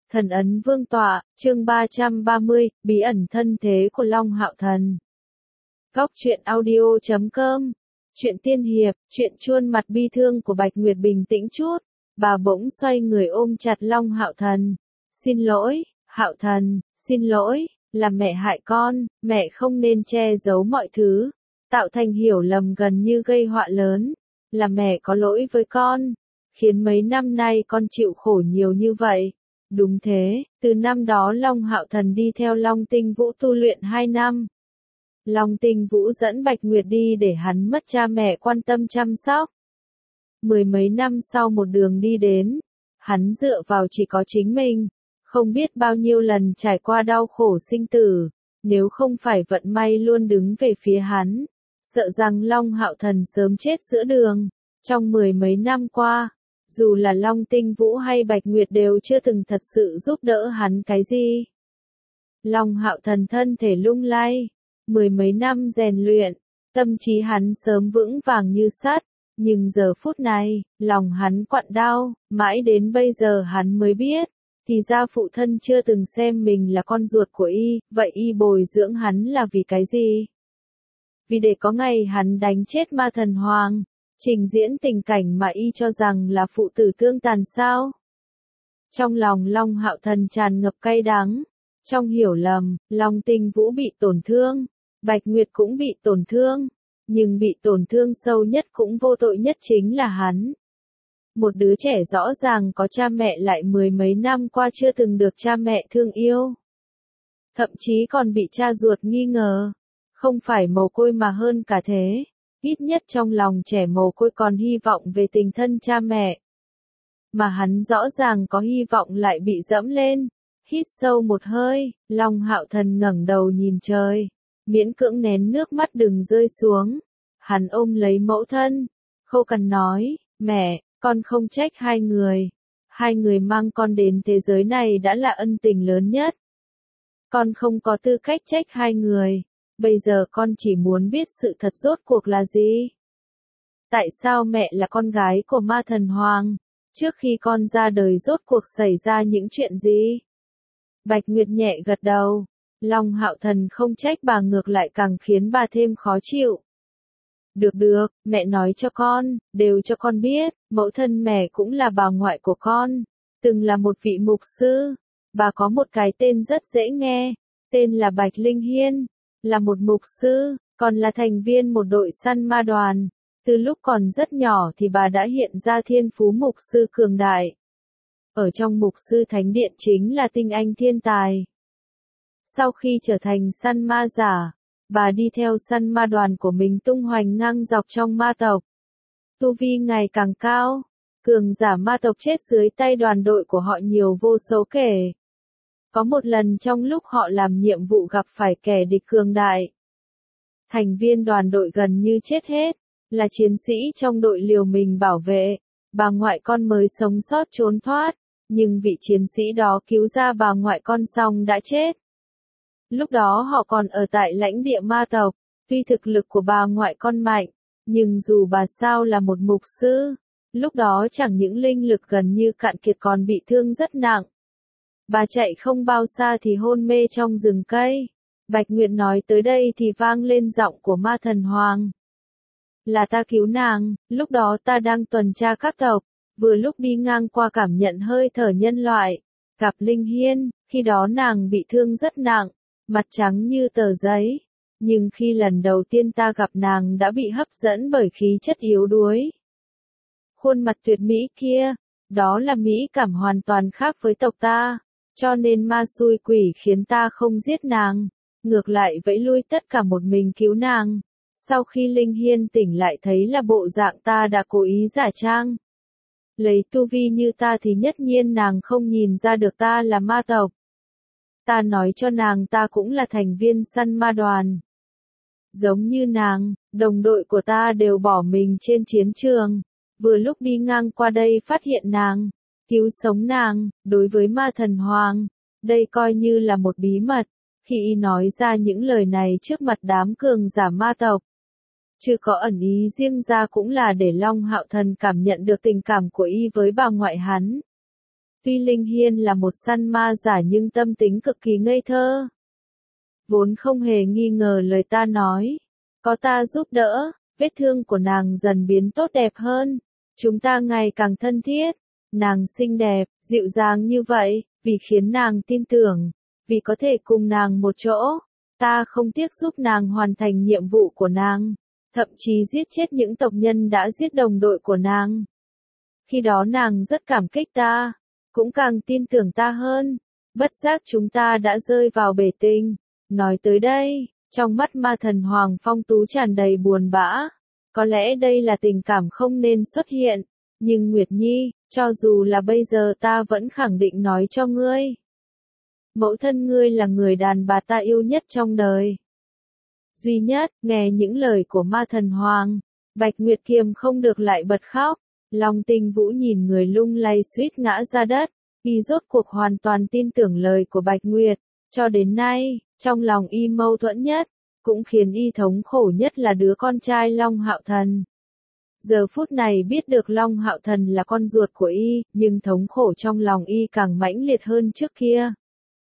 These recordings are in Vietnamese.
Thần ấn vương tọa, chương 330, bí ẩn thân thế của Long Hạo Thần. Góc truyện audio.com. Truyện tiên hiệp, truyện chuôn mặt bi thương của Bạch Nguyệt bình tĩnh chút, bà bỗng xoay người ôm chặt Long Hạo Thần. Xin lỗi, Hạo Thần, xin lỗi, là mẹ hại con, mẹ không nên che giấu mọi thứ, tạo thành hiểu lầm gần như gây họa lớn. Là mẹ có lỗi với con, khiến mấy năm nay con chịu khổ nhiều như vậy. Đúng thế, từ năm đó Long Hạo Thần đi theo Long Tinh Vũ tu luyện 2 năm. Long Tinh Vũ dẫn Bạch Nguyệt đi để hắn mất cha mẹ quan tâm chăm sóc. Mười mấy năm sau một đường đi đến, hắn dựa vào chỉ có chính mình, không biết bao nhiêu lần trải qua đau khổ sinh tử, nếu không phải vận may luôn đứng về phía hắn, sợ rằng Long Hạo Thần sớm chết giữa đường. Trong mười mấy năm qua, dù là Long Tinh Vũ hay Bạch Nguyệt đều chưa từng thật sự giúp đỡ hắn cái gì. Long Hạo Thần thân thể lung lay, mười mấy năm rèn luyện, tâm trí hắn sớm vững vàng như sắt, nhưng giờ phút này, lòng hắn quặn đau, mãi đến bây giờ hắn mới biết, thì ra phụ thân chưa từng xem mình là con ruột của y, vậy y bồi dưỡng hắn là vì cái gì? Vì để có ngày hắn đánh chết ma thần hoàng, trình diễn tình cảnh mà y cho rằng là phụ tử tương tàn sao? Trong lòng Long Hạo Thần tràn ngập cay đắng, trong hiểu lầm, Long Tinh Vũ bị tổn thương, Bạch Nguyệt cũng bị tổn thương, nhưng bị tổn thương sâu nhất cũng vô tội nhất chính là hắn. Một đứa trẻ rõ ràng có cha mẹ lại mười mấy năm qua chưa từng được cha mẹ thương yêu. Thậm chí còn bị cha ruột nghi ngờ, không phải mồ côi mà hơn cả thế. Ít nhất trong lòng trẻ mồ côi còn hy vọng về tình thân cha mẹ. Mà hắn rõ ràng có hy vọng lại bị dẫm lên. Hít sâu một hơi, Long Hạo Thần ngẩng đầu nhìn trời, miễn cưỡng nén nước mắt đừng rơi xuống. Hắn ôm lấy mẫu thân, khô cằn nói, mẹ, con không trách hai người. Hai người mang con đến thế giới này đã là ân tình lớn nhất. Con không có tư cách trách hai người. Bây giờ con chỉ muốn biết sự thật rốt cuộc là gì? Tại sao mẹ là con gái của ma thần hoàng? Trước khi con ra đời rốt cuộc xảy ra những chuyện gì? Bạch Nguyệt nhẹ gật đầu. Long Hạo Thần không trách bà ngược lại càng khiến bà thêm khó chịu. Được, mẹ nói cho con, đều cho con biết, mẫu thân mẹ cũng là bà ngoại của con, từng là một vị mục sư. Bà có một cái tên rất dễ nghe, tên là Bạch Linh Hiên. Là một mục sư, còn là thành viên một đội săn ma đoàn. Từ lúc còn rất nhỏ thì bà đã hiện ra thiên phú mục sư cường đại. Ở trong mục sư thánh điện chính là tinh anh thiên tài. Sau khi trở thành săn ma giả, bà đi theo săn ma đoàn của mình tung hoành ngang dọc trong ma tộc. Tu vi ngày càng cao, cường giả ma tộc chết dưới tay đoàn đội của họ nhiều vô số kể. Có một lần trong lúc họ làm nhiệm vụ gặp phải kẻ địch cường đại. Thành viên đoàn đội gần như chết hết, là chiến sĩ trong đội liều mình bảo vệ, bà ngoại con mới sống sót trốn thoát, nhưng vị chiến sĩ đó cứu ra bà ngoại con xong đã chết. Lúc đó họ còn ở tại lãnh địa ma tộc, tuy thực lực của bà ngoại con mạnh, nhưng dù bà sao là một mục sư, lúc đó chẳng những linh lực gần như cạn kiệt còn bị thương rất nặng. Bà chạy không bao xa thì hôn mê trong rừng cây. Bạch Nguyệt nói tới đây thì vang lên giọng của ma thần hoàng. Là ta cứu nàng, lúc đó ta đang tuần tra các tộc, vừa lúc đi ngang qua cảm nhận hơi thở nhân loại, gặp Linh Hiên, khi đó nàng bị thương rất nặng, mặt trắng như tờ giấy. Nhưng khi lần đầu tiên ta gặp nàng đã bị hấp dẫn bởi khí chất yếu đuối. Khuôn mặt tuyệt mỹ kia, đó là mỹ cảm hoàn toàn khác với tộc ta. Cho nên ma xui quỷ khiến ta không giết nàng, ngược lại vẫy lui tất cả một mình cứu nàng. Sau khi Linh Hiên tỉnh lại thấy là bộ dạng ta đã cố ý giả trang. Lấy tu vi như ta thì nhất nhiên nàng không nhìn ra được ta là ma tộc. Ta nói cho nàng ta cũng là thành viên săn ma đoàn. Giống như nàng, đồng đội của ta đều bỏ mình trên chiến trường. Vừa lúc đi ngang qua đây phát hiện nàng. Cứu sống nàng, đối với ma thần hoàng, đây coi như là một bí mật, khi y nói ra những lời này trước mặt đám cường giả ma tộc. Chứ có ẩn ý riêng ra cũng là để Long Hạo Thần cảm nhận được tình cảm của y với bà ngoại hắn. Tuy Linh Hiên là một săn ma giả nhưng tâm tính cực kỳ ngây thơ. Vốn không hề nghi ngờ lời ta nói. Có ta giúp đỡ, vết thương của nàng dần biến tốt đẹp hơn. Chúng ta ngày càng thân thiết. Nàng xinh đẹp, dịu dàng như vậy, vì khiến nàng tin tưởng. Vì có thể cùng nàng một chỗ. Ta không tiếc giúp nàng hoàn thành nhiệm vụ của nàng. Thậm chí giết chết những tộc nhân đã giết đồng đội của nàng. Khi đó nàng rất cảm kích ta. Cũng càng tin tưởng ta hơn. Bất giác chúng ta đã rơi vào bể tình. Nói tới đây, trong mắt ma thần Hoàng Phong Tú tràn đầy buồn bã. Có lẽ đây là tình cảm không nên xuất hiện. Nhưng Nguyệt Nhi, cho dù là bây giờ ta vẫn khẳng định nói cho ngươi. Mẫu thân ngươi là người đàn bà ta yêu nhất trong đời. Duy nhất, nghe những lời của ma thần Hoàng. Bạch Nguyệt kiềm không được lại bật khóc. Long Tinh Vũ nhìn người lung lay suýt ngã ra đất. Y rốt cuộc hoàn toàn tin tưởng lời của Bạch Nguyệt. Cho đến nay, trong lòng y mâu thuẫn nhất, cũng khiến y thống khổ nhất là đứa con trai Long Hạo Thần. Giờ phút này biết được Long Hạo Thần là con ruột của y, nhưng thống khổ trong lòng y càng mãnh liệt hơn trước kia.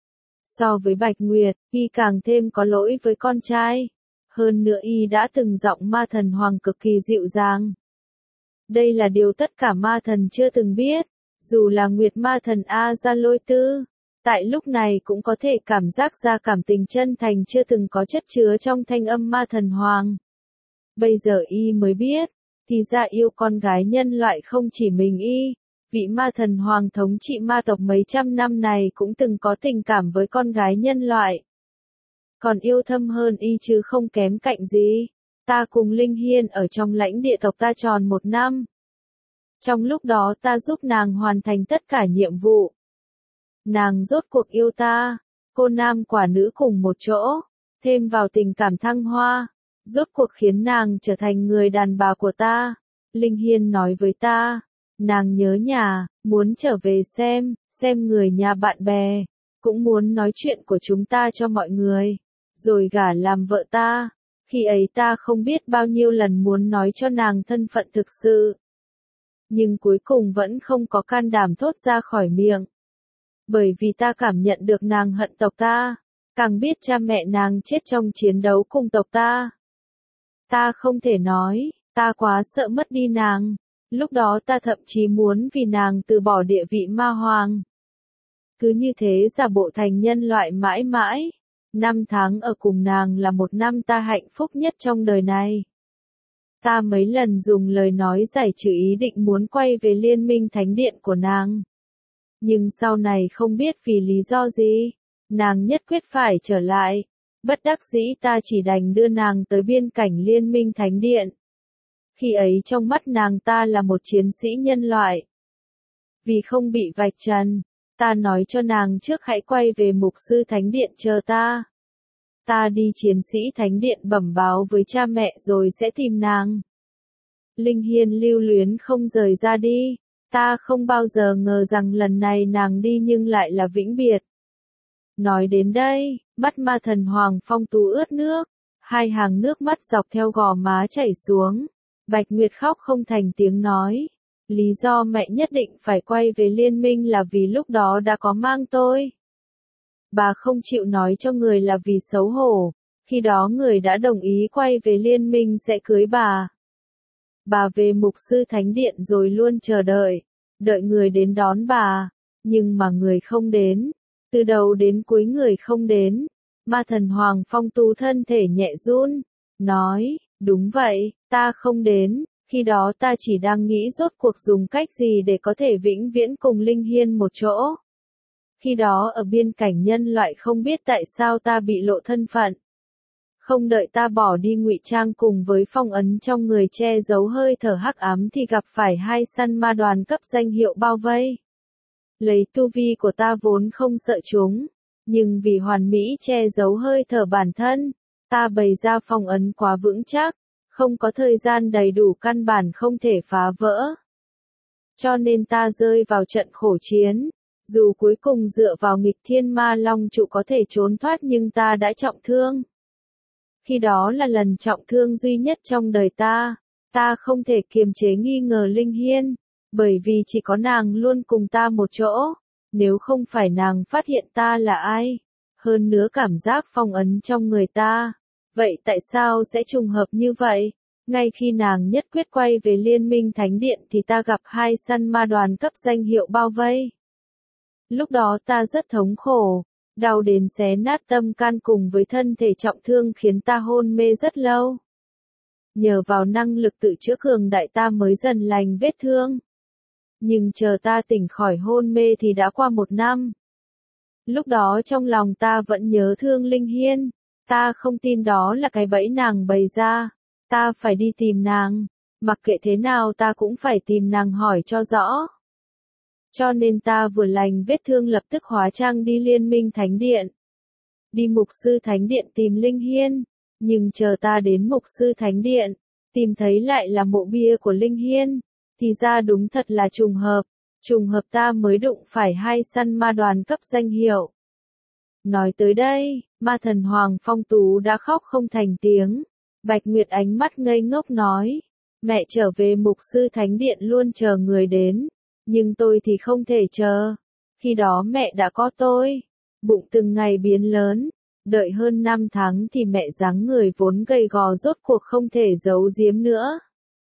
So với Bạch Nguyệt, y càng thêm có lỗi với con trai. Hơn nữa y đã từng giọng ma thần Hoàng cực kỳ dịu dàng. Đây là điều tất cả ma thần chưa từng biết, dù là Nguyệt ma thần A Gia Lôi Tư. Tại lúc này cũng có thể cảm giác ra cảm tình chân thành chưa từng có chất chứa trong thanh âm ma thần Hoàng. Bây giờ y mới biết, thì ra yêu con gái nhân loại không chỉ mình y, vị ma thần Hoàng thống trị ma tộc mấy trăm năm này cũng từng có tình cảm với con gái nhân loại. Còn yêu thâm hơn y chứ không kém cạnh gì. Ta cùng Linh Hiên ở trong lãnh địa tộc ta tròn 1 năm. Trong lúc đó ta giúp nàng hoàn thành tất cả nhiệm vụ. Nàng rốt cuộc yêu ta, cô nam quả nữ cùng một chỗ, thêm vào tình cảm thăng hoa, rốt cuộc khiến nàng trở thành người đàn bà của ta. Linh Hiên nói với ta, nàng nhớ nhà, muốn trở về xem người nhà bạn bè, cũng muốn nói chuyện của chúng ta cho mọi người, rồi gả làm vợ ta. Khi ấy ta không biết bao nhiêu lần muốn nói cho nàng thân phận thực sự. Nhưng cuối cùng vẫn không có can đảm thốt ra khỏi miệng. Bởi vì ta cảm nhận được nàng hận tộc ta, càng biết cha mẹ nàng chết trong chiến đấu cùng tộc ta. Ta không thể nói, ta quá sợ mất đi nàng. Lúc đó ta thậm chí muốn vì nàng từ bỏ địa vị ma hoàng. Cứ như thế giả bộ thành nhân loại mãi mãi. 5 tháng ở cùng nàng là 1 năm ta hạnh phúc nhất trong đời này. Ta mấy lần dùng lời nói giải trừ ý định muốn quay về Liên minh Thánh Điện của nàng. Nhưng sau này không biết vì lý do gì, nàng nhất quyết phải trở lại. Bất đắc dĩ ta chỉ đành đưa nàng tới biên cảnh Liên minh Thánh Điện. Khi ấy trong mắt nàng ta là một chiến sĩ nhân loại. Vì không bị vạch trần, ta nói cho nàng trước hãy quay về mục sư Thánh Điện chờ ta. Ta đi chiến sĩ Thánh Điện bẩm báo với cha mẹ rồi sẽ tìm nàng. Linh Hiên lưu luyến không rời ra đi. Ta không bao giờ ngờ rằng lần này nàng đi nhưng lại là vĩnh biệt. Nói đến đây, mắt ma thần Hoàng Phong Tú ướt nước. 2 hàng nước mắt dọc theo gò má chảy xuống. Bạch Nguyệt khóc không thành tiếng nói. Lý do mẹ nhất định phải quay về Liên minh là vì lúc đó đã có mang tôi. Bà không chịu nói cho người là vì xấu hổ. Khi đó người đã đồng ý quay về Liên minh sẽ cưới bà. Bà về mục sư Thánh Điện rồi luôn chờ đợi. Đợi người đến đón bà. Nhưng mà người không đến. Từ đầu đến cuối người không đến. Ma thần Hoàng Phong Tú thân thể nhẹ run. Nói, đúng vậy, ta không đến. Khi đó ta chỉ đang nghĩ rốt cuộc dùng cách gì để có thể vĩnh viễn cùng Linh Hiên một chỗ. Khi đó ở biên cảnh nhân loại không biết tại sao ta bị lộ thân phận. Không đợi ta bỏ đi ngụy trang cùng với phong ấn trong người che giấu hơi thở hắc ám thì gặp phải 2 săn ma đoàn cấp danh hiệu bao vây. Lấy tu vi của ta vốn không sợ chúng, nhưng vì hoàn mỹ che giấu hơi thở bản thân, ta bày ra phong ấn quá vững chắc, không có thời gian đầy đủ căn bản không thể phá vỡ. Cho nên ta rơi vào trận khổ chiến. Dù cuối cùng dựa vào nghịch thiên ma long trụ có thể trốn thoát nhưng ta đã trọng thương. Khi đó là lần trọng thương duy nhất trong đời ta. Ta không thể kiềm chế nghi ngờ Linh Hiên, bởi vì chỉ có nàng luôn cùng ta một chỗ. Nếu không phải nàng phát hiện ta là ai, hơn nữa cảm giác phong ấn trong người ta, vậy tại sao sẽ trùng hợp như vậy? Ngay khi nàng nhất quyết quay về Liên minh Thánh Điện thì ta gặp hai săn ma đoàn cấp danh hiệu bao vây. Lúc đó ta rất thống khổ, đau đến xé nát tâm can cùng với thân thể trọng thương khiến ta hôn mê rất lâu. Nhờ vào năng lực tự chữa cường đại ta mới dần lành vết thương. Nhưng chờ ta tỉnh khỏi hôn mê thì đã qua 1 năm. Lúc đó trong lòng ta vẫn nhớ thương Linh Hiên, ta không tin đó là cái bẫy nàng bày ra, ta phải đi tìm nàng, mặc kệ thế nào ta cũng phải tìm nàng hỏi cho rõ. Cho nên ta vừa lành vết thương lập tức hóa trang đi Liên minh Thánh Điện. Đi Mục sư Thánh Điện tìm Linh Hiên, nhưng chờ ta đến Mục sư Thánh Điện, tìm thấy lại là mộ bia của Linh Hiên, thì ra đúng thật là trùng hợp ta mới đụng phải hai săn ma đoàn cấp danh hiệu. Nói tới đây, ma thần Hoàng Phong Tú đã khóc không thành tiếng. Bạch Nguyệt ánh mắt ngây ngốc nói, mẹ trở về Mục sư Thánh Điện luôn chờ người đến, nhưng tôi thì không thể chờ. Khi đó mẹ đã có tôi, bụng từng ngày biến lớn, đợi hơn 5 tháng thì mẹ dáng người vốn gầy gò rốt cuộc không thể giấu giếm nữa.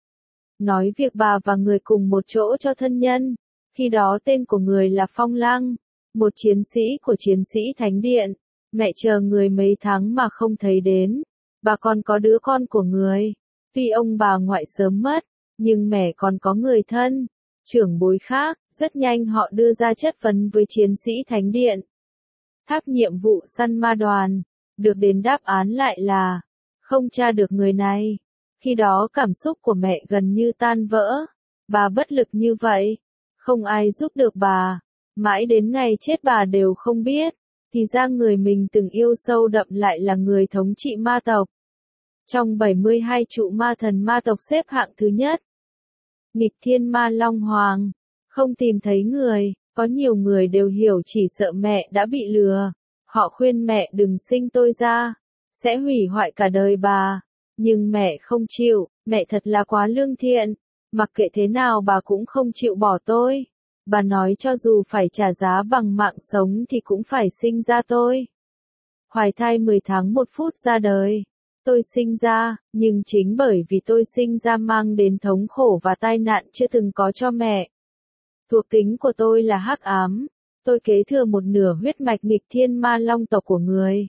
Nói việc bà và người cùng một chỗ cho thân nhân, khi đó tên của người là Phong Lăng, một chiến sĩ của chiến sĩ Thánh Điện, mẹ chờ người mấy tháng mà không thấy đến, bà còn có đứa con của người, tuy ông bà ngoại sớm mất, nhưng mẹ còn có người thân, trưởng bối khác, rất nhanh họ đưa ra chất vấn với chiến sĩ Thánh Điện. Tháp nhiệm vụ săn ma đoàn, được đến đáp án lại là, không tra được người này. Khi đó cảm xúc của mẹ gần như tan vỡ, bà bất lực như vậy, không ai giúp được bà, mãi đến ngày chết bà đều không biết, thì ra người mình từng yêu sâu đậm lại là người thống trị ma tộc. Trong 72 trụ ma thần ma tộc xếp hạng thứ nhất, nghịch thiên ma Long Hoàng, không tìm thấy người, có nhiều người đều hiểu chỉ sợ mẹ đã bị lừa, họ khuyên mẹ đừng sinh tôi ra, sẽ hủy hoại cả đời bà. Nhưng mẹ không chịu, mẹ thật là quá lương thiện, mặc kệ thế nào bà cũng không chịu bỏ tôi. Bà nói cho dù phải trả giá bằng mạng sống thì cũng phải sinh ra tôi. Hoài thai 10 tháng 1 phút ra đời. Tôi sinh ra, nhưng chính bởi vì tôi sinh ra mang đến thống khổ và tai nạn chưa từng có cho mẹ. Thuộc tính của tôi là hắc ám, tôi kế thừa một nửa huyết mạch nghịch thiên ma long tộc của người.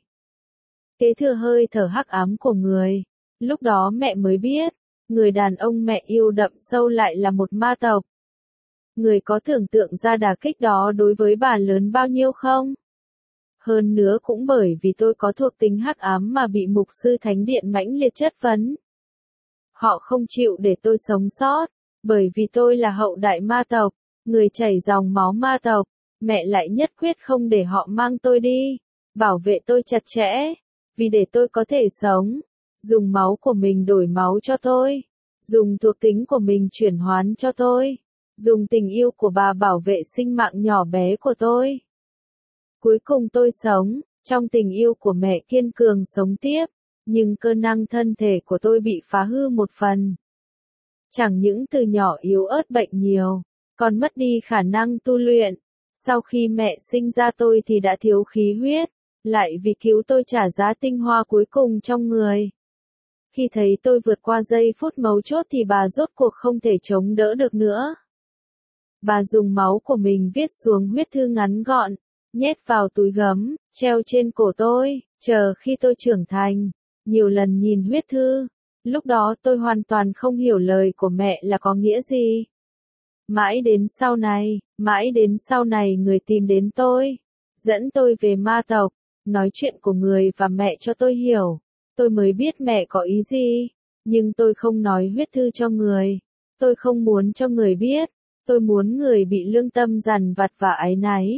Kế thừa hơi thở hắc ám của người. Lúc đó mẹ mới biết, người đàn ông mẹ yêu đậm sâu lại là một ma tộc. Người có tưởng tượng ra đả kích đó đối với bà lớn bao nhiêu không? Hơn nữa cũng bởi vì tôi có thuộc tính hắc ám mà bị Mục sư Thánh Điện mãnh liệt chất vấn. Họ không chịu để tôi sống sót, bởi vì tôi là hậu đại ma tộc, người chảy dòng máu ma tộc, mẹ lại nhất quyết không để họ mang tôi đi, bảo vệ tôi chặt chẽ, vì để tôi có thể sống. Dùng máu của mình đổi máu cho tôi, dùng thuộc tính của mình chuyển hóa cho tôi, dùng tình yêu của bà bảo vệ sinh mạng nhỏ bé của tôi. Cuối cùng tôi sống, trong tình yêu của mẹ kiên cường sống tiếp, nhưng cơ năng thân thể của tôi bị phá hư một phần. Chẳng những từ nhỏ yếu ớt bệnh nhiều, còn mất đi khả năng tu luyện. Sau khi mẹ sinh ra tôi thì đã thiếu khí huyết, lại vì cứu tôi trả giá tinh hoa cuối cùng trong người. Khi thấy tôi vượt qua giây phút mấu chốt thì bà rốt cuộc không thể chống đỡ được nữa. Bà dùng máu của mình viết xuống huyết thư ngắn gọn, nhét vào túi gấm, treo trên cổ tôi, chờ khi tôi trưởng thành. Nhiều lần nhìn huyết thư, lúc đó tôi hoàn toàn không hiểu lời của mẹ là có nghĩa gì. Mãi đến sau này người tìm đến tôi, dẫn tôi về ma tộc, nói chuyện của người và mẹ cho tôi hiểu. Tôi mới biết mẹ có ý gì, nhưng tôi không nói huyết thư cho người. Tôi không muốn cho người biết, tôi muốn người bị lương tâm dằn vặt và áy náy.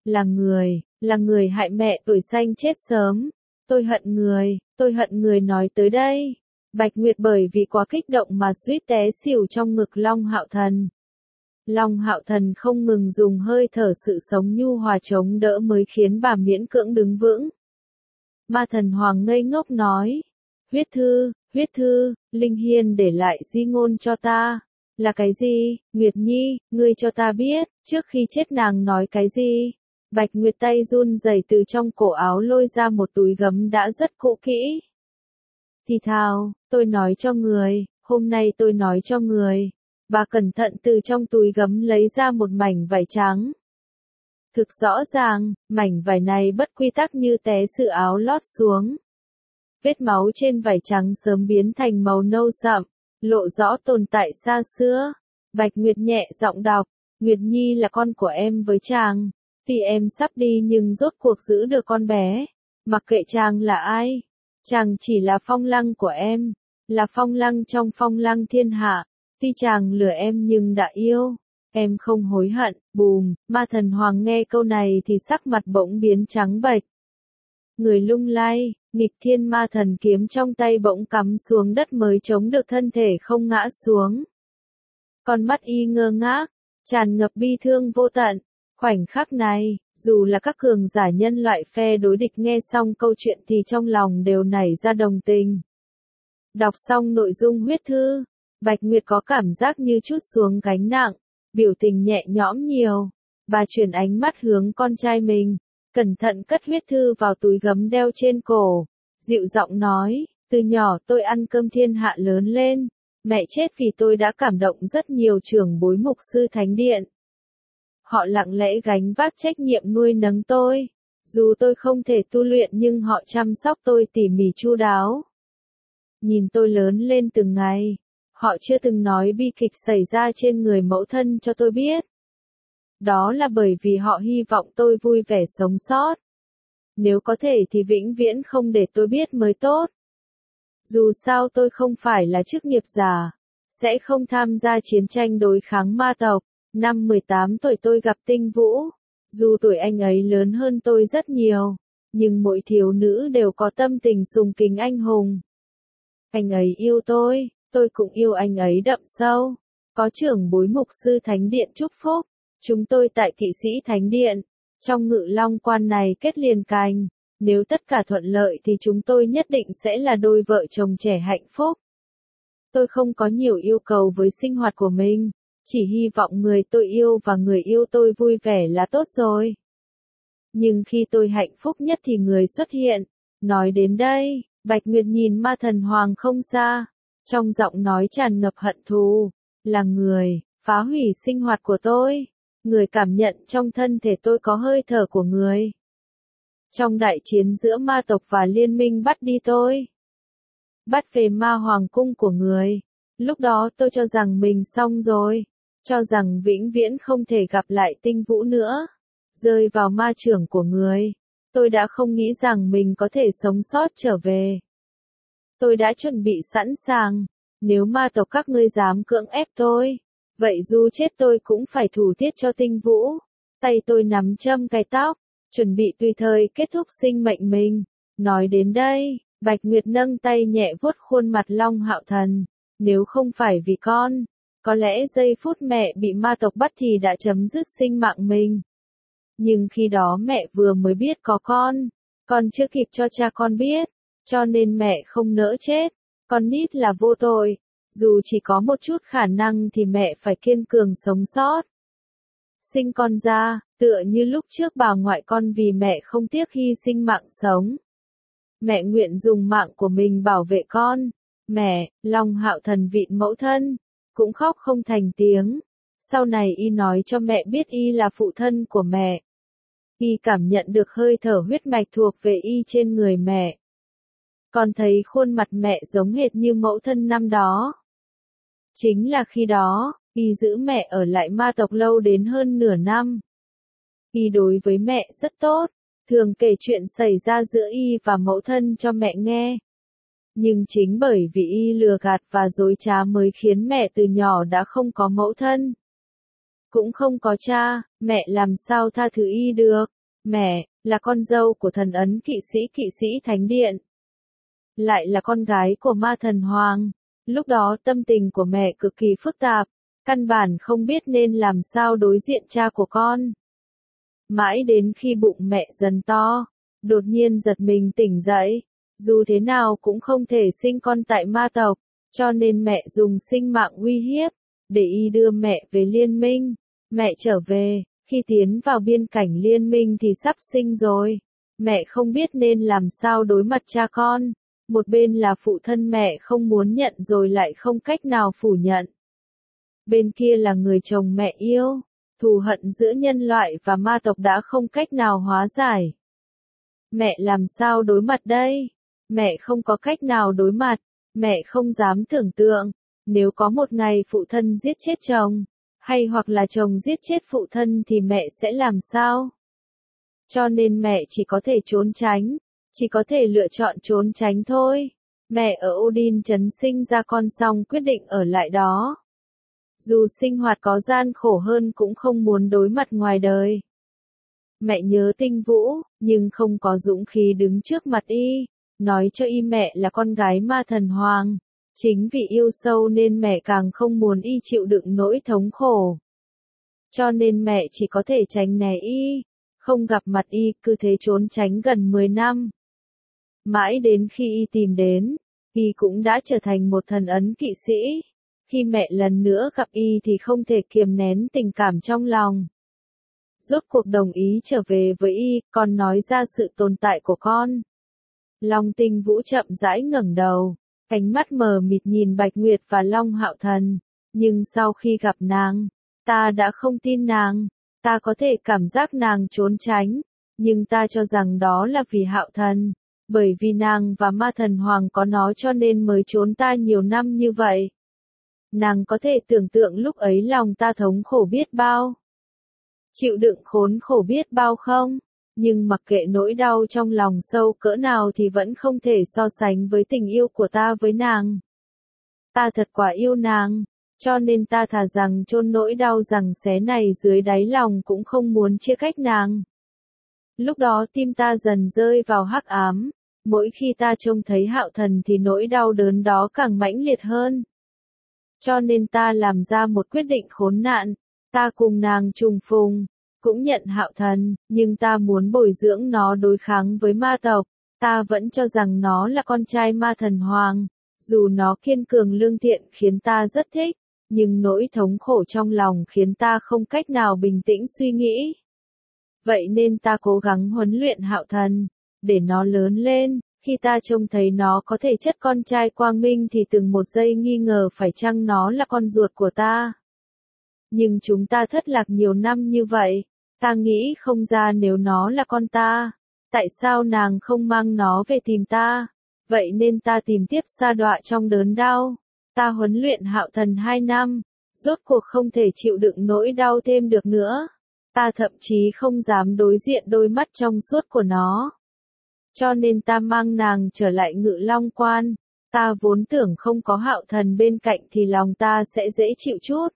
Là người hại mẹ tuổi xanh chết sớm. Tôi hận người nói tới đây. Bạch Nguyệt bởi vì quá kích động mà suýt té xỉu trong ngực Long Hạo Thần. Long Hạo Thần không ngừng dùng hơi thở sự sống nhu hòa chống đỡ mới khiến bà miễn cưỡng đứng vững. Ma thần Hoàng ngây ngốc nói, huyết thư, Linh Hiên để lại di ngôn cho ta, Là cái gì? Nguyệt Nhi, ngươi cho ta biết, trước khi chết nàng nói cái gì? Bạch Nguyệt tay run rẩy từ trong cổ áo lôi ra một túi gấm đã rất cũ kỹ. Thì thào, tôi nói cho người, hôm nay tôi nói cho người. Bà cẩn thận từ trong túi gấm lấy ra một mảnh vải trắng. Thực rõ ràng, mảnh vải này bất quy tắc như té sự áo lót xuống. Vết máu trên vải trắng sớm biến thành màu nâu sậm, lộ rõ tồn tại xa xưa. Bạch Nguyệt nhẹ giọng đọc, Nguyệt Nhi là con của em với chàng. Tuy em sắp đi nhưng rốt cuộc giữ được con bé. Mặc kệ chàng là ai, chàng chỉ là phong lăng của em, là phong lăng trong phong lăng thiên hạ. Tuy chàng lừa em nhưng đã yêu, em không hối hận. Bùm, ma thần hoàng nghe câu này thì sắc mặt bỗng biến trắng bệch. Người lung lay, nghịch thiên ma thần kiếm trong tay bỗng cắm xuống đất mới chống được thân thể không ngã xuống. Con mắt y ngơ ngác, tràn ngập bi thương vô tận. Khoảnh khắc này, dù là các cường giả nhân loại phe đối địch nghe xong câu chuyện thì trong lòng đều nảy ra đồng tình. Đọc xong nội dung huyết thư, Bạch Nguyệt có cảm giác như trút xuống gánh nặng, biểu tình nhẹ nhõm nhiều. Bà chuyển ánh mắt hướng con trai mình, cẩn thận cất huyết thư vào túi gấm đeo trên cổ, dịu giọng nói, từ nhỏ tôi ăn cơm thiên hạ lớn lên, mẹ chết vì tôi đã cảm động rất nhiều trưởng bối mục sư thánh điện. Họ lặng lẽ gánh vác trách nhiệm nuôi nấng tôi, dù tôi không thể tu luyện nhưng họ chăm sóc tôi tỉ mỉ chu đáo. Nhìn tôi lớn lên từng ngày, họ chưa từng nói bi kịch xảy ra trên người mẫu thân cho tôi biết. Đó là bởi vì họ hy vọng tôi vui vẻ sống sót. Nếu có thể thì vĩnh viễn không để tôi biết mới tốt. Dù sao tôi không phải là chức nghiệp giả, sẽ không tham gia chiến tranh đối kháng ma tộc. Năm 18 tuổi tôi gặp Tinh Vũ. Dù tuổi anh ấy lớn hơn tôi rất nhiều, nhưng mỗi thiếu nữ đều có tâm tình sùng kính anh hùng. Anh ấy yêu tôi cũng yêu anh ấy đậm sâu. Có trưởng bối mục sư thánh điện chúc phúc. Chúng tôi tại kỵ sĩ thánh điện, trong ngự long quan này kết liền cành. Nếu tất cả thuận lợi thì chúng tôi nhất định sẽ là đôi vợ chồng trẻ hạnh phúc. Tôi không có nhiều yêu cầu với sinh hoạt của mình, chỉ hy vọng người tôi yêu và người yêu tôi vui vẻ là tốt rồi. Nhưng khi tôi hạnh phúc nhất thì người xuất hiện. Nói đến đây, Bạch Nguyệt nhìn ma thần hoàng không xa, trong giọng nói tràn ngập hận thù, là người phá hủy sinh hoạt của tôi. Người cảm nhận trong thân thể tôi có hơi thở của người. Trong đại chiến giữa ma tộc và liên minh bắt đi tôi. Bắt về ma hoàng cung của người. Lúc đó tôi cho rằng mình xong rồi. Cho rằng vĩnh viễn không thể gặp lại Tinh Vũ nữa. Rơi vào ma chưởng của người. Tôi đã không nghĩ rằng mình có thể sống sót trở về. Tôi đã chuẩn bị sẵn sàng. Nếu ma tộc các ngươi dám cưỡng ép tôi, vậy dù chết tôi cũng phải thủ tiết cho Tinh Vũ. Tay tôi nắm châm cài tóc, chuẩn bị tùy thời kết thúc sinh mệnh mình. Nói đến đây, Bạch Nguyệt nâng tay nhẹ vuốt khuôn mặt Long Hạo Thần. Nếu không phải vì con, có lẽ giây phút mẹ bị ma tộc bắt thì đã chấm dứt sinh mạng mình. Nhưng khi đó mẹ vừa mới biết có con chưa kịp cho cha con biết, cho nên mẹ không nỡ chết. Con nít là vô tội, dù chỉ có một chút khả năng thì mẹ phải kiên cường sống sót. Sinh con ra, tựa như lúc trước bà ngoại con vì mẹ không tiếc hy sinh mạng sống. Mẹ nguyện dùng mạng của mình bảo vệ con. Mẹ, Long Hạo Thần vịn mẫu thân, cũng khóc không thành tiếng. Sau này y nói cho mẹ biết y là phụ thân của mẹ. Y cảm nhận được hơi thở huyết mạch thuộc về y trên người mẹ. Con thấy khuôn mặt mẹ giống hệt như mẫu thân năm đó. Chính là khi đó, y giữ mẹ ở lại ma tộc lâu đến hơn nửa năm. Y đối với mẹ rất tốt, thường kể chuyện xảy ra giữa y và mẫu thân cho mẹ nghe. Nhưng chính bởi vì y lừa gạt và dối trá mới khiến mẹ từ nhỏ đã không có mẫu thân. Cũng không có cha, mẹ làm sao tha thứ y được. Mẹ, là con dâu của thần ấn kỵ sĩ thánh điện. Lại là con gái của ma thần hoàng. Lúc đó tâm tình của mẹ cực kỳ phức tạp, căn bản không biết nên làm sao đối diện cha của con. Mãi đến khi bụng mẹ dần to, đột nhiên giật mình tỉnh dậy. Dù thế nào cũng không thể sinh con tại ma tộc, cho nên mẹ dùng sinh mạng uy hiếp. để y đưa mẹ về liên minh. Mẹ trở về, khi tiến vào biên cảnh liên minh thì sắp sinh rồi. Mẹ không biết nên làm sao đối mặt cha con. Một bên là phụ thân mẹ không muốn nhận rồi lại không cách nào phủ nhận. Bên kia là người chồng mẹ yêu. Thù hận giữa nhân loại và ma tộc đã không cách nào hóa giải. Mẹ làm sao đối mặt đây? Mẹ không có cách nào đối mặt. Mẹ không dám tưởng tượng. Nếu có một ngày phụ thân giết chết chồng, hay hoặc là chồng giết chết phụ thân thì mẹ sẽ làm sao? Cho nên mẹ chỉ có thể trốn tránh. Chỉ có thể lựa chọn trốn tránh thôi. Mẹ ở Odin trấn sinh ra con xong quyết định ở lại đó. Dù sinh hoạt có gian khổ hơn cũng không muốn đối mặt ngoài đời. Mẹ nhớ Tinh Vũ, nhưng không có dũng khí đứng trước mặt y, nói cho y mẹ là con gái ma thần hoàng. Chính vì yêu sâu nên mẹ càng không muốn y chịu đựng nỗi thống khổ. Cho nên mẹ chỉ có thể tránh né y, không gặp mặt y, cứ thế trốn tránh gần 10 năm. Mãi đến khi y tìm đến, y cũng đã trở thành một thần ấn kỵ sĩ. Khi mẹ lần nữa gặp y thì không thể kiềm nén tình cảm trong lòng. Rốt cuộc đồng ý trở về với y, còn nói ra sự tồn tại của con. Long Tinh Vũ chậm rãi ngẩng đầu, ánh mắt mờ mịt nhìn Bạch Nguyệt và Long Hạo Thần. Nhưng sau khi gặp nàng, ta đã không tin nàng. Ta có thể cảm giác nàng trốn tránh, nhưng ta cho rằng đó là vì Hạo Thần. Bởi vì nàng và ma thần hoàng có nó cho nên mới trốn ta nhiều năm như vậy. Nàng có thể tưởng tượng lúc ấy lòng ta thống khổ biết bao. Chịu đựng khốn khổ biết bao không? Nhưng mặc kệ nỗi đau trong lòng sâu cỡ nào thì vẫn không thể so sánh với tình yêu của ta với nàng. Ta thật quả yêu nàng, cho nên ta thà rằng chôn nỗi đau giằng xé này dưới đáy lòng cũng không muốn chia cách nàng. Lúc đó tim ta dần rơi vào hắc ám, mỗi khi ta trông thấy Hạo Thần thì nỗi đau đớn đó càng mãnh liệt hơn. Cho nên ta làm ra một quyết định khốn nạn, ta cùng nàng trùng phùng, cũng nhận Hạo Thần, nhưng ta muốn bồi dưỡng nó đối kháng với ma tộc. Ta vẫn cho rằng nó là con trai ma thần hoàng, dù nó kiên cường lương thiện khiến ta rất thích, nhưng nỗi thống khổ trong lòng khiến ta không cách nào bình tĩnh suy nghĩ. Vậy nên ta cố gắng huấn luyện Hạo Thần, để nó lớn lên. Khi ta trông thấy nó có thể chất con trai quang minh thì từng một giây nghi ngờ phải chăng nó là con ruột của ta. Nhưng chúng ta thất lạc nhiều năm như vậy, ta nghĩ không ra nếu nó là con ta, tại sao nàng không mang nó về tìm ta? Vậy nên ta tìm tiếp sa đọa trong đớn đau. Ta huấn luyện Hạo Thần 2 năm, rốt cuộc không thể chịu đựng nỗi đau thêm được nữa. Ta thậm chí không dám đối diện đôi mắt trong suốt của nó. Cho nên ta mang nàng trở lại Ngự Long Quan. Ta vốn tưởng không có Hạo Thần bên cạnh thì lòng ta sẽ dễ chịu chút.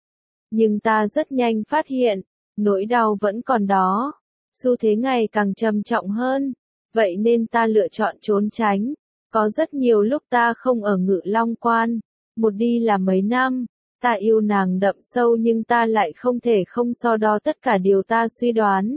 Nhưng ta rất nhanh phát hiện, nỗi đau vẫn còn đó. Xu thế ngày càng trầm trọng hơn. Vậy nên ta lựa chọn trốn tránh. Có rất nhiều lúc ta không ở Ngự Long Quan. Một đi là mấy năm. Ta yêu nàng đậm sâu nhưng ta lại không thể không so đo tất cả điều ta suy đoán.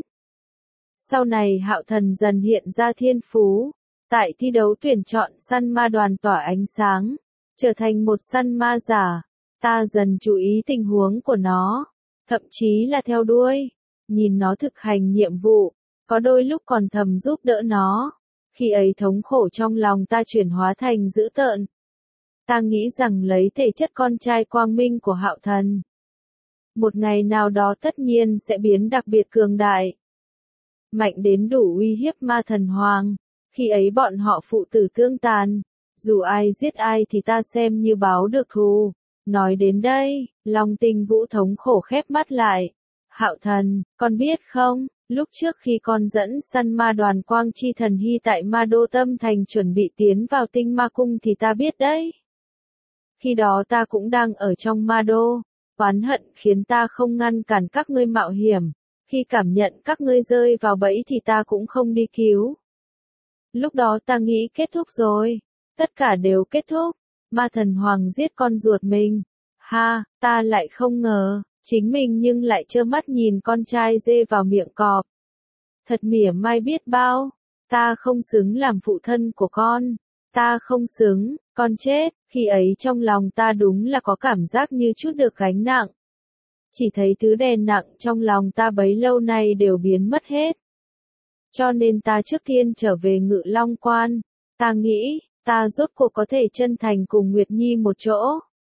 Sau này Hạo Thần dần hiện ra thiên phú. Tại thi đấu tuyển chọn săn ma đoàn tỏa ánh sáng. Trở thành một săn ma giả. Ta dần chú ý tình huống của nó. Thậm chí là theo đuôi. Nhìn nó thực hành nhiệm vụ. Có đôi lúc còn thầm giúp đỡ nó. Khi ấy thống khổ trong lòng ta chuyển hóa thành dữ tợn. Ta nghĩ rằng lấy thể chất con trai quang minh của Hạo Thần. Một ngày nào đó tất nhiên sẽ biến đặc biệt cường đại. Mạnh đến đủ uy hiếp ma thần hoàng. Khi ấy bọn họ phụ tử tương tàn. Dù ai giết ai thì ta xem như báo được thù. Nói đến đây, Long Tinh Vũ thống khổ khép mắt lại. Hạo Thần, con biết không, lúc trước khi con dẫn săn ma đoàn Quang Chi Thần Hy tại Ma Đô Tâm Thành chuẩn bị tiến vào Tinh Ma Cung thì ta biết đấy. Khi đó ta cũng đang ở trong Ma Đô. Oán hận khiến ta không ngăn cản các ngươi mạo hiểm. Khi cảm nhận các ngươi rơi vào bẫy thì ta cũng không đi cứu. Lúc đó ta nghĩ kết thúc rồi. Tất cả đều kết thúc. Ma thần hoàng giết con ruột mình. Ha, ta lại không ngờ, chính mình nhưng lại trơ mắt nhìn con trai dê vào miệng cọp. Thật mỉa mai biết bao. Ta không xứng làm phụ thân của con. Ta không xứng. Con chết, khi ấy trong lòng ta đúng là có cảm giác như chút được gánh nặng. Chỉ thấy thứ đè nặng trong lòng ta bấy lâu nay đều biến mất hết. Cho nên ta trước tiên trở về Ngự Long Quan, ta nghĩ, ta rốt cuộc có thể chân thành cùng Nguyệt Nhi một chỗ.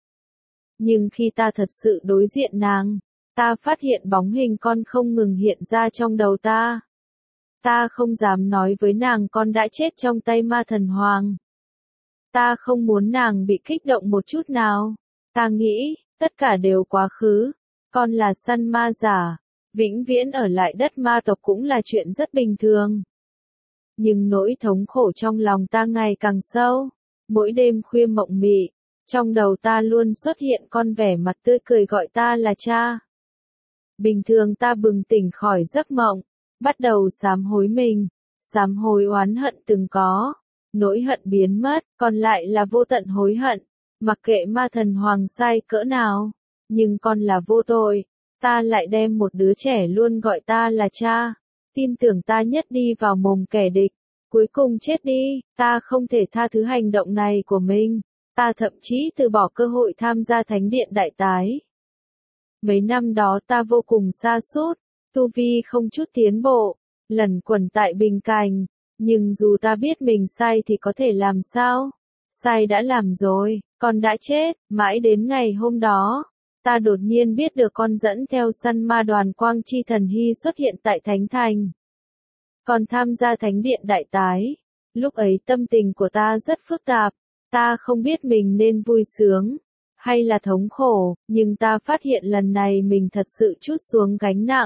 Nhưng khi ta thật sự đối diện nàng, ta phát hiện bóng hình con không ngừng hiện ra trong đầu ta. Ta không dám nói với nàng con đã chết trong tay ma thần hoàng. Ta không muốn nàng bị kích động một chút nào. Ta nghĩ, tất cả đều quá khứ. Con là săn ma giả, vĩnh viễn ở lại đất ma tộc cũng là chuyện rất bình thường. Nhưng nỗi thống khổ trong lòng ta ngày càng sâu. Mỗi đêm khuya mộng mị, trong đầu ta luôn xuất hiện con vẻ mặt tươi cười gọi ta là cha. Bình thường ta bừng tỉnh khỏi giấc mộng, bắt đầu sám hối mình, sám hối oán hận từng có. Nỗi hận biến mất, còn lại là vô tận hối hận. Mặc kệ ma thần hoàng sai cỡ nào, nhưng con là vô tội. Ta lại đem một đứa trẻ luôn gọi ta là cha. Tin tưởng ta nhất đi vào mồm kẻ địch. Cuối cùng chết đi, ta không thể tha thứ hành động này của mình. Ta thậm chí từ bỏ cơ hội tham gia thánh điện đại tái. Mấy năm đó ta vô cùng sa sút, tu vi không chút tiến bộ, lẩn quẩn tại bình cảnh. Nhưng dù ta biết mình sai thì có thể làm sao? Sai đã làm rồi, con đã chết. Mãi đến ngày hôm đó, ta đột nhiên biết được con dẫn theo săn ma đoàn Quang Chi Thần Hy xuất hiện tại Thánh Thành. Con tham gia thánh điện đại tái. Lúc ấy tâm tình của ta rất phức tạp. Ta không biết mình nên vui sướng, hay là thống khổ, nhưng ta phát hiện lần này mình thật sự trút xuống gánh nặng.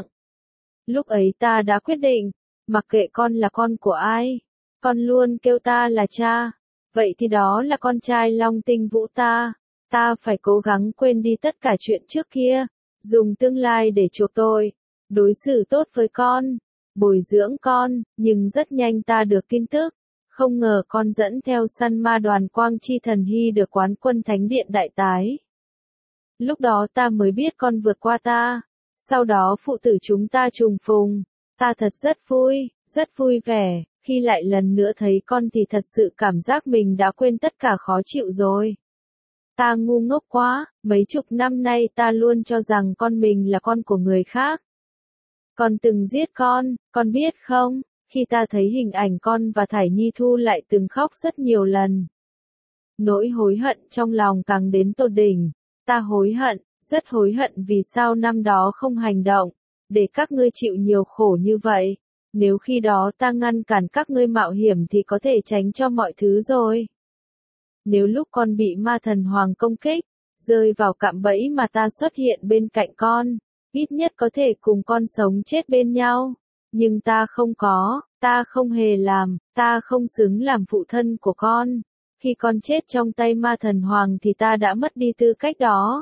Lúc ấy ta đã quyết định, mặc kệ con là con của ai, con luôn kêu ta là cha, vậy thì đó là con trai Long Tinh Vũ ta. Ta phải cố gắng quên đi tất cả chuyện trước kia, dùng tương lai để chuộc tội, đối xử tốt với con, bồi dưỡng con, nhưng rất nhanh ta được tin tức. Không ngờ con dẫn theo săn ma đoàn Quang Chi Thần Hy được quán quân thánh điện đại tái. Lúc đó ta mới biết con vượt qua ta. Sau đó phụ tử chúng ta trùng phùng. Ta thật rất vui vẻ. Khi lại lần nữa thấy con thì thật sự cảm giác mình đã quên tất cả khó chịu rồi. Ta ngu ngốc quá, mấy chục năm nay ta luôn cho rằng con mình là con của người khác. Con từng giết con biết không? Khi ta thấy hình ảnh con và Thải Nhi Thu lại từng khóc rất nhiều lần. Nỗi hối hận trong lòng càng đến tột đỉnh. Ta hối hận, rất hối hận vì sao năm đó không hành động, để các ngươi chịu nhiều khổ như vậy. Nếu khi đó ta ngăn cản các ngươi mạo hiểm thì có thể tránh cho mọi thứ rồi. Nếu lúc con bị ma thần hoàng công kích, rơi vào cạm bẫy mà ta xuất hiện bên cạnh con, ít nhất có thể cùng con sống chết bên nhau. Nhưng ta không có, ta không hề làm, ta không xứng làm phụ thân của con. Khi con chết trong tay ma thần hoàng thì ta đã mất đi tư cách đó.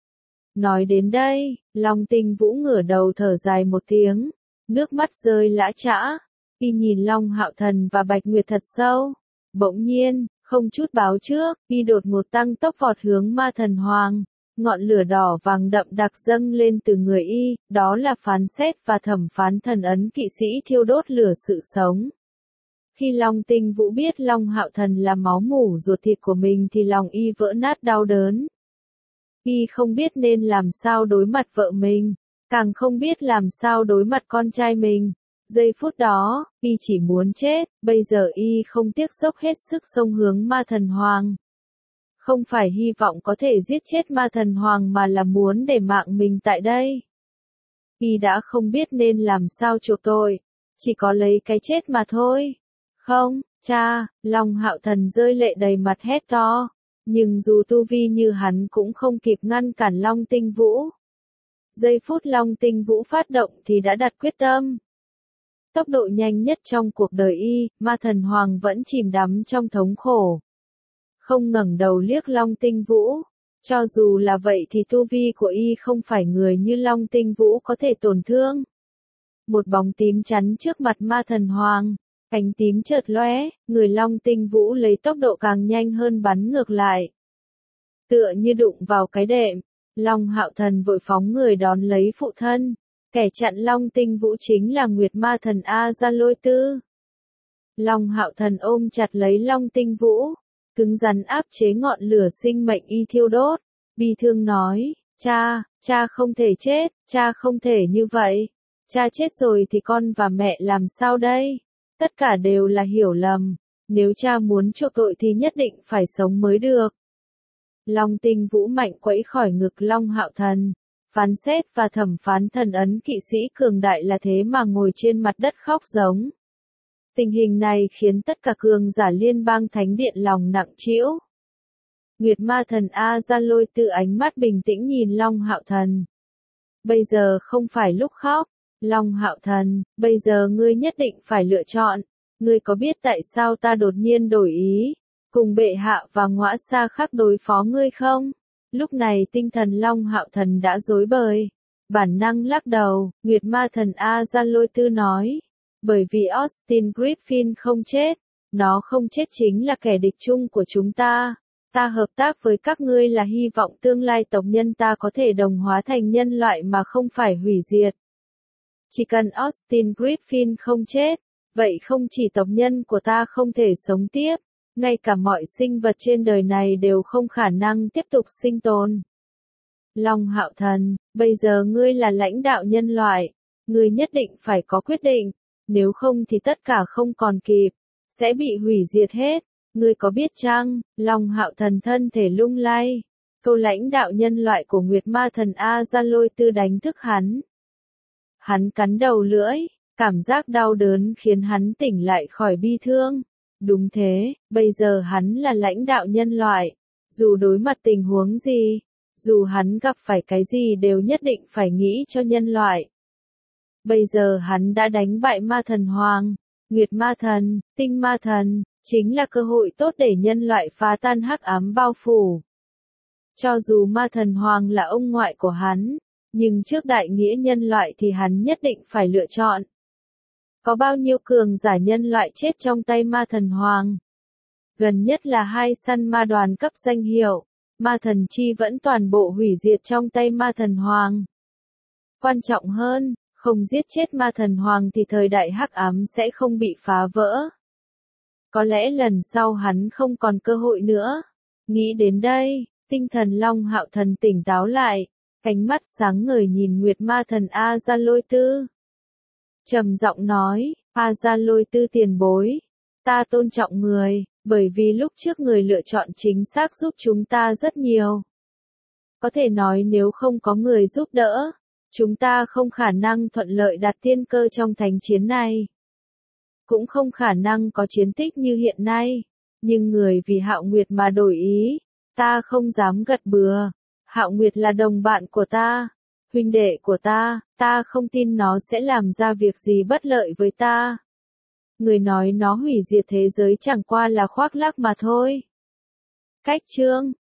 Nói đến đây, Long Tinh Vũ ngửa đầu thở dài một tiếng, nước mắt rơi lã chã, y nhìn Long Hạo Thần và Bạch Nguyệt thật sâu. Bỗng nhiên, không chút báo trước, y đột ngột tăng tốc vọt hướng ma thần hoàng. Ngọn lửa đỏ vàng đậm đặc dâng lên từ người y, đó là phán xét và thẩm phán thần ấn kỵ sĩ thiêu đốt lửa sự sống. Khi Long Tinh Vũ biết Long Hạo Thần là máu mủ ruột thịt của mình thì lòng y vỡ nát đau đớn. Y không biết nên làm sao đối mặt vợ mình, càng không biết làm sao đối mặt con trai mình. Giây phút đó, y chỉ muốn chết, bây giờ y không tiếc dốc hết sức xông hướng ma thần hoàng. Không phải hy vọng có thể giết chết ma thần hoàng mà là muốn để mạng mình tại đây. Y đã không biết nên làm sao chuộc tội, chỉ có lấy cái chết mà thôi. Không, cha, Long Hạo Thần rơi lệ đầy mặt hét to. Nhưng dù tu vi như hắn cũng không kịp ngăn cản Long Tinh Vũ. Giây phút Long Tinh Vũ phát động thì đã đặt quyết tâm. Tốc độ nhanh nhất trong cuộc đời y, ma thần hoàng vẫn chìm đắm trong thống khổ. Không ngẩng đầu liếc Long Tinh Vũ. Cho dù là vậy thì tu vi của y không phải người như Long Tinh Vũ có thể tổn thương. Một bóng tím chắn trước mặt ma thần hoàng. Cánh tím chợt lóe, người Long Tinh Vũ lấy tốc độ càng nhanh hơn bắn ngược lại. Tựa như đụng vào cái đệm, Long Hạo Thần vội phóng người đón lấy phụ thân. Kẻ chặn Long Tinh Vũ chính là Nguyệt Ma Thần A Gia Lôi Tư. Long Hạo Thần ôm chặt lấy Long Tinh Vũ, cứng rắn áp chế ngọn lửa sinh mệnh y thiêu đốt, bi thương nói, cha không thể chết, cha không thể như vậy. Cha chết rồi thì con và mẹ làm sao đây? Tất cả đều là hiểu lầm, nếu cha muốn chuộc tội thì nhất định phải sống mới được. Long Tinh Vũ mạnh quẫy khỏi ngực Long Hạo Thần, phán xét và thẩm phán thần ấn kỵ sĩ cường đại là thế mà ngồi trên mặt đất khóc giống. Tình hình này khiến tất cả cường giả liên bang thánh điện lòng nặng trĩu. Nguyệt Ma Thần A-Gia-Lôi Tư ánh mắt bình tĩnh nhìn Long Hạo Thần. Bây giờ không phải lúc khóc. Long Hạo Thần, bây giờ ngươi nhất định phải lựa chọn. Ngươi có biết tại sao ta đột nhiên đổi ý, cùng bệ hạ và Ngõa Xa Khắc đối phó ngươi không? Lúc này tinh thần Long Hạo Thần đã rối bời. Bản năng lắc đầu, Nguyệt Ma Thần A-Gia-Lôi Tư nói. Bởi vì Austin Griffin không chết, nó không chết chính là kẻ địch chung của chúng ta. Ta hợp tác với các ngươi là hy vọng tương lai tộc nhân ta có thể đồng hóa thành nhân loại mà không phải hủy diệt. Chỉ cần Austin Griffin không chết, vậy không chỉ tộc nhân của ta không thể sống tiếp, ngay cả mọi sinh vật trên đời này đều không khả năng tiếp tục sinh tồn. Long Hạo Thần, bây giờ ngươi là lãnh đạo nhân loại, ngươi nhất định phải có quyết định, nếu không thì tất cả không còn kịp, sẽ bị hủy diệt hết. Ngươi có biết chăng? Long Hạo Thần thân thể lung lay. Câu lãnh đạo nhân loại của Nguyệt Ma Thần A-Gia-Lôi Tư đánh thức hắn. Hắn cắn đầu lưỡi, cảm giác đau đớn khiến hắn tỉnh lại khỏi bi thương. Đúng thế, bây giờ hắn là lãnh đạo nhân loại. Dù đối mặt tình huống gì, dù hắn gặp phải cái gì đều nhất định phải nghĩ cho nhân loại. Bây giờ hắn đã đánh bại Ma Thần Hoàng, Nguyệt Ma Thần, Tinh Ma Thần, chính là cơ hội tốt để nhân loại phá tan hắc ám bao phủ. Cho dù Ma Thần Hoàng là ông ngoại của hắn, nhưng trước đại nghĩa nhân loại thì hắn nhất định phải lựa chọn. Có bao nhiêu cường giả nhân loại chết trong tay Ma Thần Hoàng? Gần nhất là 2 săn ma đoàn cấp danh hiệu, Ma Thần Chi vẫn toàn bộ hủy diệt trong tay Ma Thần Hoàng. Quan trọng hơn, không giết chết Ma Thần Hoàng thì thời đại hắc ám sẽ không bị phá vỡ. Có lẽ lần sau hắn không còn cơ hội nữa. Nghĩ đến đây, tinh thần Long Hạo Thần tỉnh táo lại, ánh mắt sáng ngời nhìn Nguyệt Ma Thần A-Gia-Lôi Tư. Trầm giọng nói, A-Gia-Lôi Tư tiền bối, ta tôn trọng người, bởi vì lúc trước người lựa chọn chính xác giúp chúng ta rất nhiều. Có thể nói nếu không có người giúp đỡ, chúng ta không khả năng thuận lợi đạt tiên cơ trong thánh chiến này. Cũng không khả năng có chiến tích như hiện nay. Nhưng người vì Hạo Nguyệt mà đổi ý, ta không dám gật bừa. Hạo Nguyệt là đồng bạn của ta, huynh đệ của ta không tin nó sẽ làm ra việc gì bất lợi với ta. Người nói nó hủy diệt thế giới chẳng qua là khoác lác mà thôi. Cách chương